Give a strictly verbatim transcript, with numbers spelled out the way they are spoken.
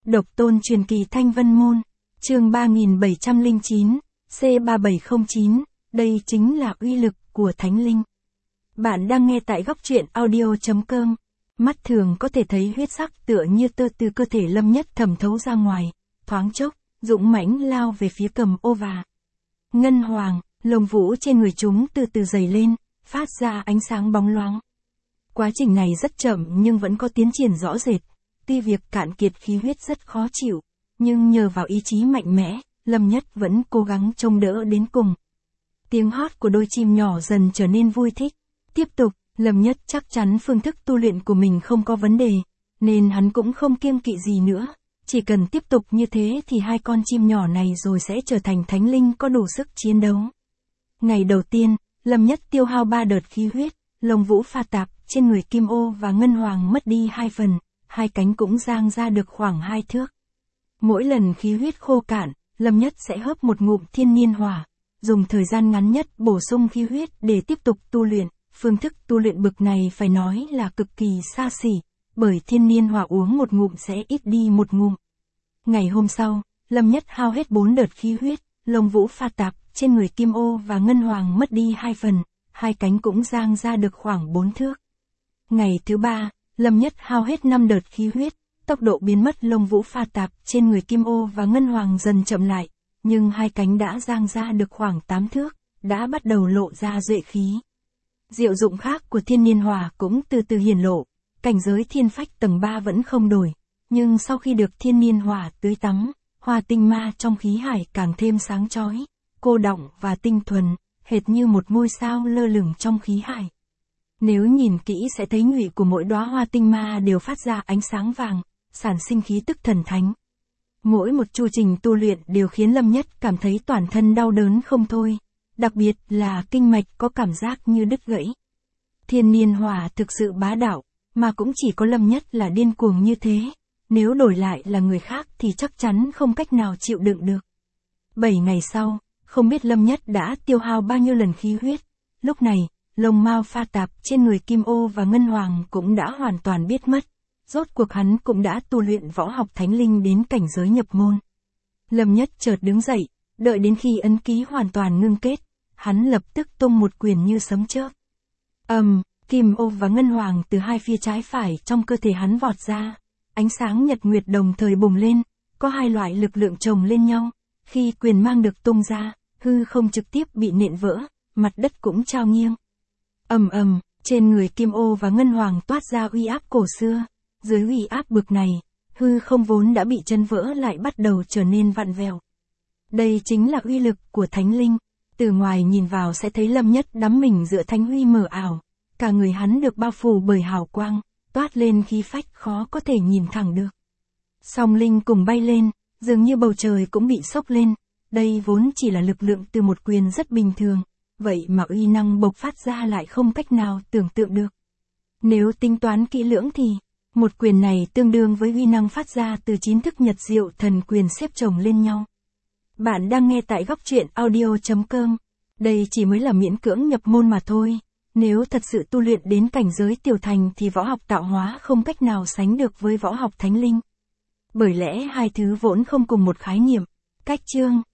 Độc tôn truyền kỳ Thanh Vân Môn, chương ba nghìn bảy trăm lẻ chín, C ba bảy không chín, đây chính là uy lực của Thánh Linh. Bạn đang nghe tại góc truyện audio.com. Mắt thường có thể thấy huyết sắc tựa như tơ từ cơ thể Lâm Nhất thẩm thấu ra ngoài, thoáng chốc, dũng mãnh lao về phía Cầm Ô và Ngân Hoàng, lông vũ trên người chúng từ từ dày lên, phát ra ánh sáng bóng loáng. Quá trình này rất chậm nhưng vẫn có tiến triển rõ rệt. Tuy việc cạn kiệt khí huyết rất khó chịu, nhưng nhờ vào ý chí mạnh mẽ, Lâm Nhất vẫn cố gắng trông đỡ đến cùng. Tiếng hót của đôi chim nhỏ dần trở nên vui thích. Tiếp tục, Lâm Nhất chắc chắn phương thức tu luyện của mình không có vấn đề, nên hắn cũng không kiêng kỵ gì nữa. Chỉ cần tiếp tục như thế thì hai con chim nhỏ này rồi sẽ trở thành thánh linh có đủ sức chiến đấu. Ngày đầu tiên, Lâm Nhất tiêu hao ba đợt khí huyết, lông vũ pha tạp trên người Kim Ô và Ngân Hoàng mất đi hai phần, hai cánh cũng giang ra được khoảng hai thước. Mỗi lần khí huyết khô cạn, Lâm Nhất sẽ hớp một ngụm thiên niên hỏa, dùng thời gian ngắn nhất bổ sung khí huyết để tiếp tục tu luyện. Phương thức tu luyện bực này phải nói là cực kỳ xa xỉ, bởi thiên niên hỏa uống một ngụm sẽ ít đi một ngụm. Ngày hôm sau, Lâm Nhất hao hết bốn đợt khí huyết, lông vũ pha tạp trên người Kim Ô và Ngân Hoàng mất đi hai phần, hai cánh cũng giang ra được khoảng bốn thước. Ngày thứ ba, Lâm Nhất hao hết năm đợt khí huyết, tốc độ biến mất lông vũ pha tạp trên người Kim Ô và Ngân Hoàng dần chậm lại, nhưng hai cánh đã giang ra được khoảng tám thước, đã bắt đầu lộ ra duệ khí. Diệu dụng khác của thiên niên hỏa cũng từ từ hiển lộ, cảnh giới thiên phách tầng ba vẫn không đổi, nhưng sau khi được thiên niên hỏa tưới tắm, hoa tinh ma trong khí hải càng thêm sáng chói, cô đọng và tinh thuần, hệt như một ngôi sao lơ lửng trong khí hải. Nếu nhìn kỹ sẽ thấy nhụy của mỗi đóa hoa tinh ma đều phát ra ánh sáng vàng, sản sinh khí tức thần thánh. Mỗi một chu trình tu luyện đều khiến Lâm Nhất cảm thấy toàn thân đau đớn không thôi, đặc biệt là kinh mạch có cảm giác như đứt gãy. Thiên niên hỏa thực sự bá đạo, mà cũng chỉ có Lâm Nhất là điên cuồng như thế, nếu đổi lại là người khác thì chắc chắn không cách nào chịu đựng được. Bảy ngày sau, không biết Lâm Nhất đã tiêu hao bao nhiêu lần khí huyết, lúc này, lông mao pha tạp trên người Kim Ô và Ngân Hoàng cũng đã hoàn toàn biết mất. Rốt cuộc hắn cũng đã tu luyện võ học thánh linh đến cảnh giới nhập môn. Lâm Nhất chợt đứng dậy, đợi đến khi ấn ký hoàn toàn ngưng kết, hắn lập tức tung một quyền như sấm chớp. Ầm, um, Kim Ô và Ngân Hoàng từ hai phía trái phải trong cơ thể hắn vọt ra, ánh sáng nhật nguyệt đồng thời bùng lên, có hai loại lực lượng chồng lên nhau, khi quyền mang được tung ra, hư không trực tiếp bị nện vỡ, mặt đất cũng trao nghiêng. Ầm ầm, trên người Kim Ô và Ngân Hoàng toát ra uy áp cổ xưa, dưới uy áp bực này, hư không vốn đã bị chấn vỡ lại bắt đầu trở nên vặn vẹo. Đây chính là uy lực của Thánh Linh, từ ngoài nhìn vào sẽ thấy Lâm Nhất đắm mình giữa thánh huy mờ ảo, cả người hắn được bao phủ bởi hào quang, toát lên khí phách khó có thể nhìn thẳng được. Song linh cùng bay lên, dường như bầu trời cũng bị sốc lên, đây vốn chỉ là lực lượng từ một quyền rất bình thường, vậy mà uy năng bộc phát ra lại không cách nào tưởng tượng được. Nếu tính toán kỹ lưỡng thì, một quyền này tương đương với uy năng phát ra từ chín thức nhật diệu thần quyền xếp chồng lên nhau. Bạn đang nghe tại góc truyện audio.com. Đây chỉ mới là miễn cưỡng nhập môn mà thôi. Nếu thật sự tu luyện đến cảnh giới tiểu thành thì võ học tạo hóa không cách nào sánh được với võ học thánh linh. Bởi lẽ hai thứ vốn không cùng một khái niệm. Cách chương